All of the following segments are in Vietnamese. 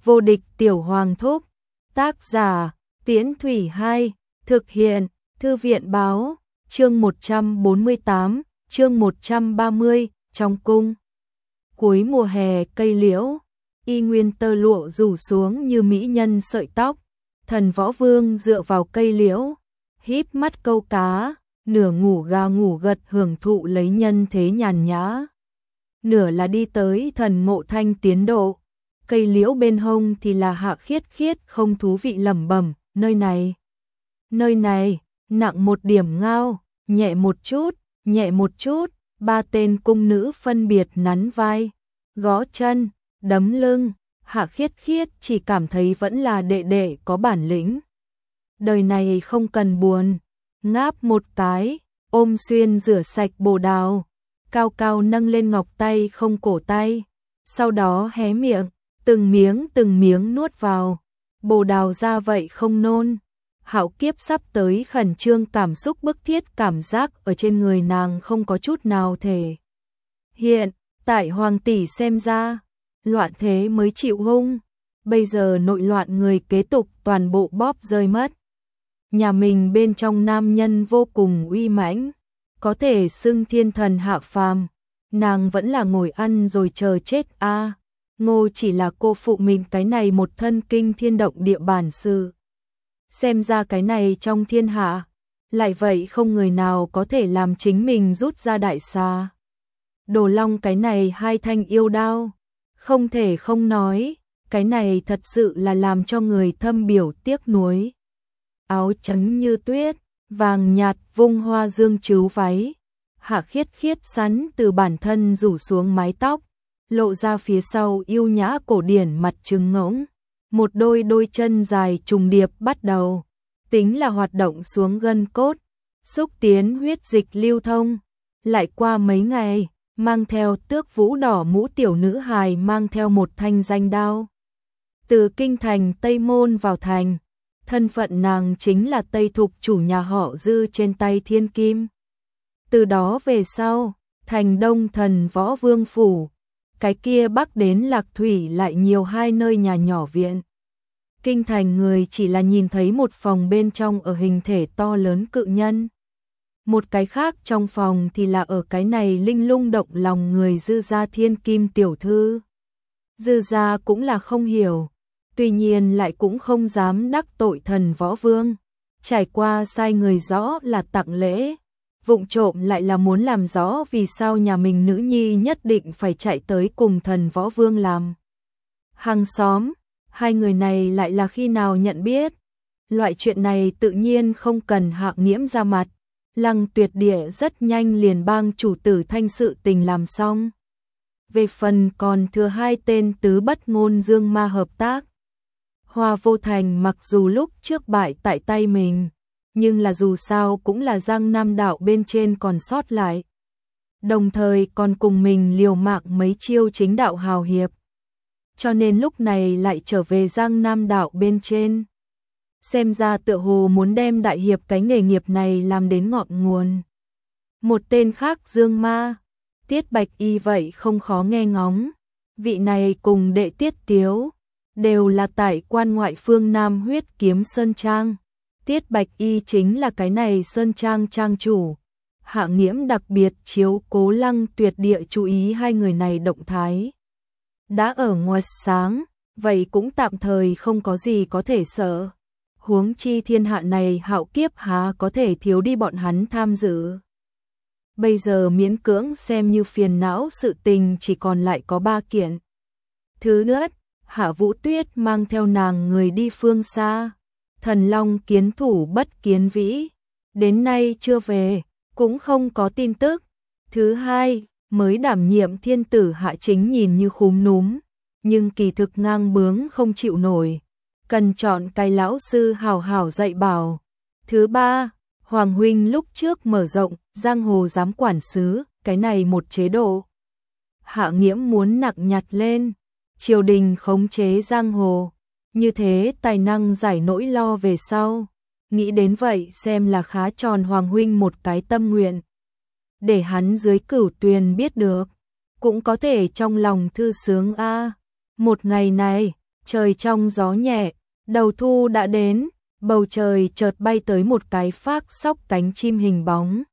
Vô địch tiểu hoàng thúc. Tác giả, Tiễn Thủy 2, thực hiện, Thư viện báo, chương 148, chương 130, trong cung. Cuối mùa hè cây liễu, y nguyên tơ lụa rủ xuống như mỹ nhân sợi tóc. Thần Võ Vương dựa vào cây liễu, híp mắt câu cá, nửa ngủ ga ngủ gật hưởng thụ lấy nhân thế nhàn nhã. Nửa là đi tới thần Mộ Thanh tiến độ. Cây liễu bên hông thì là Hạ Khiết Khiết không thú vị lẩm bẩm, nơi này, nặng một điểm ngao, nhẹ một chút, ba tên cung nữ phân biệt nắn vai, gõ chân, đấm lưng. Hạ Khiết Khiết chỉ cảm thấy vẫn là đệ đệ có bản lĩnh. Đời này không cần buồn, ngáp một cái, ôm xuyên rửa sạch bồ đào, cao cao nâng lên ngọc tay không cổ tay, sau đó hé miệng, từng miếng nuốt vào, bồ đào ra vậy không nôn. Hạo kiếp sắp tới khẩn trương cảm xúc bức thiết cảm giác ở trên người nàng không có chút nào thể hiện, tại hoàng tỷ xem ra, loạn thế mới chịu hung, bây giờ nội loạn người kế tục toàn bộ bóp rơi mất. Nhà mình bên trong nam nhân vô cùng uy mãnh, có thể xưng thiên thần hạ phàm, nàng vẫn là ngồi ăn rồi chờ chết a. Ngô chỉ là cô phụ mình cái này một thân kinh thiên động địa bản sự. Xem ra cái này trong thiên hạ, lại vậy không người nào có thể làm chính mình rút ra đại xà. Đồ Long cái này hai thanh yêu đao, không thể không nói, cái này thật sự là làm cho người thâm biểu tiếc nuối. Áo trắng như tuyết, vàng nhạt vung hoa dương trứu váy, Hạ Khiết Khiết sắn từ bản thân rủ xuống mái tóc, lộ ra phía sau yêu nhã cổ điển mặt trứng ngỗng, một đôi chân dài trùng điệp bắt đầu, tính là hoạt động xuống gân cốt, xúc tiến huyết dịch lưu thông. Lại qua mấy ngày, mang theo tước vũ đỏ mũ tiểu nữ hài mang theo một thanh danh đao. Từ kinh thành Tây Môn vào thành, thân phận nàng chính là Tây Thục chủ nhà họ Dư trên tay thiên kim. Từ đó về sau, thành Đông Thần Võ Vương phủ, cái kia bắc đến Lạc Thủy lại nhiều hai nơi nhà nhỏ viện. Kinh thành người chỉ là nhìn thấy một phòng bên trong ở hình thể to lớn cự nhân. Một cái khác trong phòng thì là ở cái này linh lung động lòng người Dư gia thiên kim tiểu thư. Dư gia cũng là không hiểu, tuy nhiên lại cũng không dám đắc tội thần Võ Vương. Trải qua sai người rõ là tặng lễ, vụng trộm lại là muốn làm rõ vì sao nhà mình nữ nhi nhất định phải chạy tới cùng thần Võ Vương làm hàng xóm. Hai người này lại là khi nào nhận biết. Loại chuyện này tự nhiên không cần Hạ Nghiễm ra mặt. Lăng Tuyệt Địa rất nhanh liền bang chủ tử thanh sự tình làm xong. Về phần còn thừa hai tên tứ bất ngôn dương ma hợp tác. Hoa Vô Thành mặc dù lúc trước bại tại tay mình, nhưng là dù sao cũng là Giang Nam đạo bên trên còn sót lại. Đồng thời còn cùng mình liều mạng mấy chiêu chính đạo hào hiệp. Cho nên lúc này lại trở về Giang Nam đạo bên trên. Xem ra tựa hồ muốn đem đại hiệp cái nghề nghiệp này làm đến ngọn nguồn. Một tên khác Dương Ma, Tiết Bạch Y vậy không khó nghe ngóng. Vị này cùng đệ Tiết Tiếu, đều là tại quan ngoại phương Nam Huyết Kiếm Sơn Trang. Tiết Bạch Y chính là cái này Sơn Trang trang chủ. Hạ Nghiễm đặc biệt chiếu cố Lăng Tuyệt Địa chú ý hai người này động thái. Đã ở ngoài sáng, vậy cũng tạm thời không có gì có thể sợ. Huống chi thiên hạ này hạo kiếp há có thể thiếu đi bọn hắn tham dự. Bây giờ miễn cưỡng xem như phiền não sự tình chỉ còn lại có 3 kiện. Thứ nhất, Hạ Vũ Tuyết mang theo nàng người đi phương xa. Thần Long kiến thủ Bất Kiến Vĩ, đến nay chưa về, cũng không có tin tức. Thứ hai, mới đảm nhiệm thiên tử Hạ Chính nhìn như khúm núm, nhưng kỳ thực ngang bướng không chịu nổi, cần chọn cái lão sư hào hào dạy bảo. Thứ ba, Hoàng huynh lúc trước mở rộng giang hồ giám quản sứ, cái này một chế độ. Hạ Nghiễm muốn nặng nhặt lên, triều đình khống chế giang hồ, như thế tài năng giải nỗi lo về sau. Nghĩ đến vậy xem là khá tròn Hoàng huynh một cái tâm nguyện. Để hắn dưới Cửu Tuyền biết được, cũng có thể trong lòng thư sướng a. Một ngày này, Trời trong gió nhẹ, đầu thu đã đến, bầu trời chợt bay tới một cái phác sóc cánh chim hình bóng.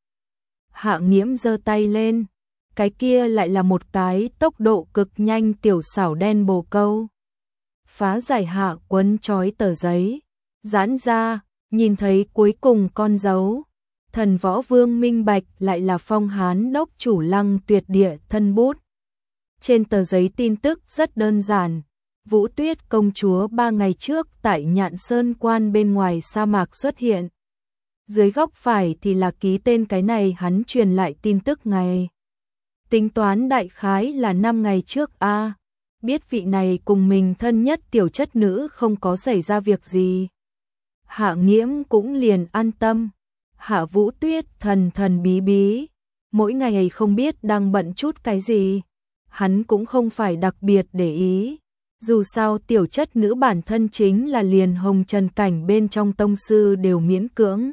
Hạ Nghiễm giơ tay lên, cái kia lại là một cái tốc độ cực nhanh tiểu xảo đen bồ câu. Phá giải hạ quấn trói tờ giấy, giãn ra, nhìn thấy cuối cùng con dấu. Thần Võ Vương minh bạch lại là Phong Hán đốc chủ Lăng Tuyệt Địa thân bút. Trên tờ giấy tin tức rất đơn giản. Vũ Tuyết công chúa 3 ngày trước tại Nhạn Sơn Quan bên ngoài sa mạc xuất hiện. Dưới góc phải thì là ký tên cái này hắn truyền lại tin tức ngày. Tính toán đại khái là 5 ngày trước a. Biết vị này cùng mình thân nhất tiểu chất nữ không có xảy ra việc gì. Hạ Nghiễm cũng liền an tâm. Hạ Vũ Tuyết thần thần bí bí. Mỗi ngày không biết đang bận chút cái gì. Hắn cũng không phải đặc biệt để ý. Dù sao tiểu chất nữ bản thân chính là liền hồng trần cảnh bên trong tông sư đều miễn cưỡng.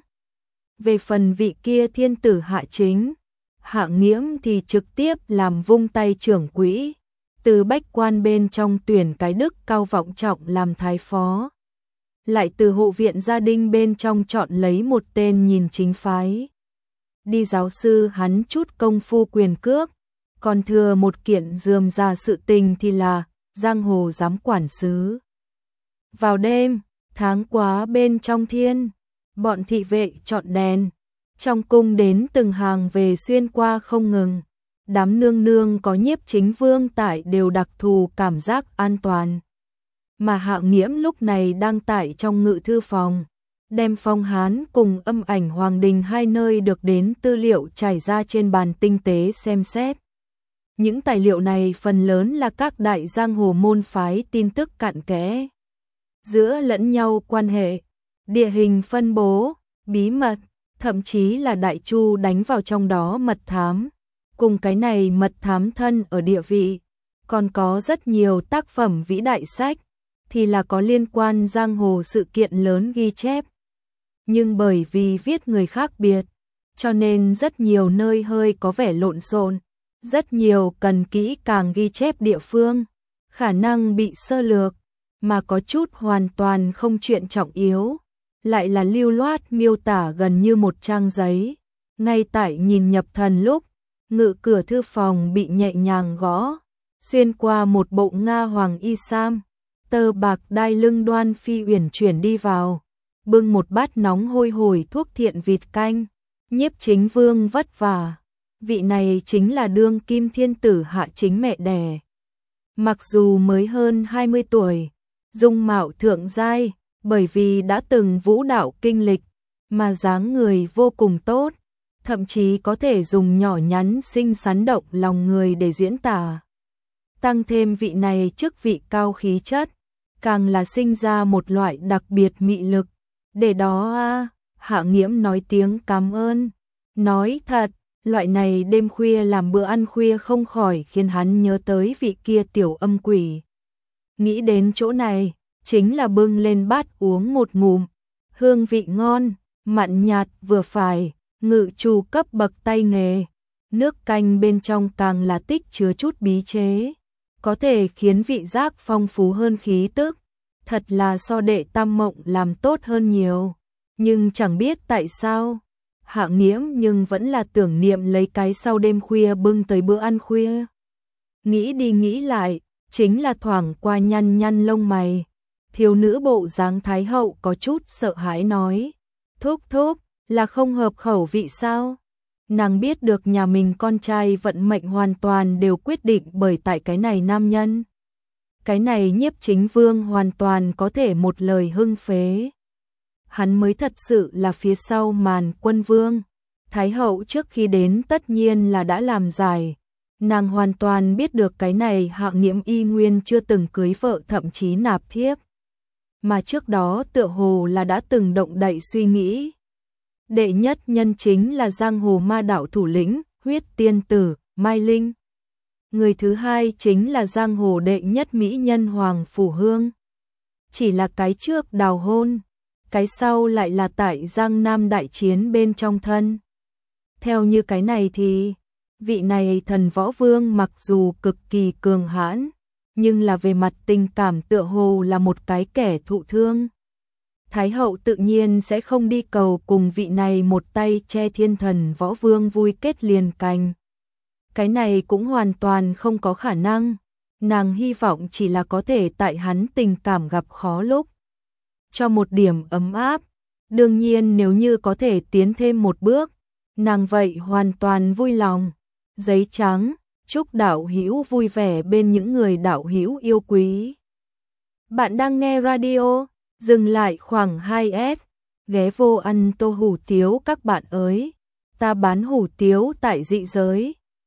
Về phần vị kia thiên tử Hạ Chính, Hạ Nghiễm thì trực tiếp làm vung tay trưởng quỹ, từ bách quan bên trong tuyển cái đức cao vọng trọng làm thái phó. Lại từ hộ viện gia đình bên trong chọn lấy một tên nhìn chính phái. Đi giáo sư hắn chút công phu quyền cước, còn thừa một kiện rườm rà sự tình thì là giang hồ giám quản sứ. Vào đêm, tháng quá bên trong thiên, bọn thị vệ chọn đèn, trong cung đến từng hàng về xuyên qua không ngừng. Đám nương nương có Nhiếp Chính Vương tại đều đặc thù cảm giác an toàn. Mà Hạ Nghiễm lúc này đang tại trong ngự thư phòng, đem Phong Hán cùng Âm Ảnh Hoàng Đình hai nơi được đến tư liệu trải ra trên bàn tinh tế xem xét. Những tài liệu này phần lớn là các đại giang hồ môn phái tin tức cặn kẽ, giữa lẫn nhau quan hệ, địa hình phân bố, bí mật, thậm chí là đại chu đánh vào trong đó mật thám. Cùng cái này mật thám thân ở địa vị, còn có rất nhiều tác phẩm vĩ đại sách, thì là có liên quan giang hồ sự kiện lớn ghi chép. Nhưng bởi vì viết người khác biệt, cho nên rất nhiều nơi hơi có vẻ lộn xộn, rất nhiều cần kỹ càng ghi chép địa phương, khả năng bị sơ lược, mà có chút hoàn toàn không chuyện trọng yếu, lại là lưu loát miêu tả gần như một trang giấy. Ngay tại nhìn nhập thần lúc, ngự cửa thư phòng bị nhẹ nhàng gõ, xuyên qua một bộ Nga hoàng y sam, tơ bạc đai lưng Đoan Phi uyển chuyển đi vào, bưng một bát nóng hôi hổi thuốc thiện vịt canh. Nhiếp Chính Vương vất vả, vị này chính là đương kim thiên tử Hạ Chính mẹ đẻ. Mặc dù mới hơn 20 tuổi, dung mạo thượng giai, bởi vì đã từng vũ đạo kinh lịch, mà dáng người vô cùng tốt, thậm chí có thể dùng nhỏ nhắn xinh xắn động lòng người để diễn tả. Tăng thêm vị này chức vị cao khí chất, càng là sinh ra một loại đặc biệt mị lực. Để đó Hạ Nghiễm nói tiếng cảm ơn. Nói thật, loại này đêm khuya làm bữa ăn khuya không khỏi khiến hắn nhớ tới vị kia tiểu âm quỷ. Nghĩ đến chỗ này, chính là bưng lên bát uống một ngụm. Hương vị ngon, mặn nhạt vừa phải, ngự chủ cấp bậc tay nghề. Nước canh bên trong càng là tích chứa chút bí chế, có thể khiến vị giác phong phú hơn khí tức. Thật là so Đệ Tam Mộng làm tốt hơn nhiều. Nhưng chẳng biết tại sao, Hạ Nghiễm nhưng vẫn là tưởng niệm lấy cái sau đêm khuya bưng tới bữa ăn khuya. Nghĩ đi nghĩ lại, chính là thoảng qua nhăn nhăn lông mày. Thiếu nữ bộ dáng thái hậu có chút sợ hãi nói, thúc thúc, là không hợp khẩu vị sao? Nàng biết được nhà mình con trai vận mệnh hoàn toàn đều quyết định bởi tại cái này nam nhân. Cái này Nhiếp Chính Vương hoàn toàn có thể một lời hưng phế. Hắn mới thật sự là phía sau màn quân vương. Thái hậu trước khi đến tất nhiên là đã làm giải. Nàng hoàn toàn biết được cái này Hạ Nghiễm y nguyên chưa từng cưới vợ thậm chí nạp thiếp. Mà trước đó tựa hồ là đã từng động đậy suy nghĩ. Đệ nhất nhân chính là giang hồ ma đạo thủ lĩnh, Huyết Tiên Tử, Mai Linh. Người thứ hai chính là giang hồ đệ nhất mỹ nhân Hoàng Phủ Hương. Chỉ là cái trước đào hôn, cái sau lại là tại Giang Nam đại chiến bên trong thân. Theo như cái này thì, vị này thần võ vương mặc dù cực kỳ cường hãn, nhưng là về mặt tình cảm tựa hồ là một cái kẻ thụ thương. Thái hậu tự nhiên sẽ không đi cầu cùng vị này một tay che thiên thần võ vương vui kết liền cành. Cái này cũng hoàn toàn không có khả năng. Nàng hy vọng chỉ là có thể tại hắn tình cảm gặp khó lúc cho một điểm ấm áp. Đương nhiên nếu như có thể tiến thêm một bước, nàng vậy hoàn toàn vui lòng. Giấy trắng, chúc đạo hữu vui vẻ bên những người đạo hữu yêu quý. Bạn đang nghe radio, dừng lại khoảng 2S, ghé vô ăn tô hủ tiếu các bạn ơi. Ta bán hủ tiếu tại dị giới.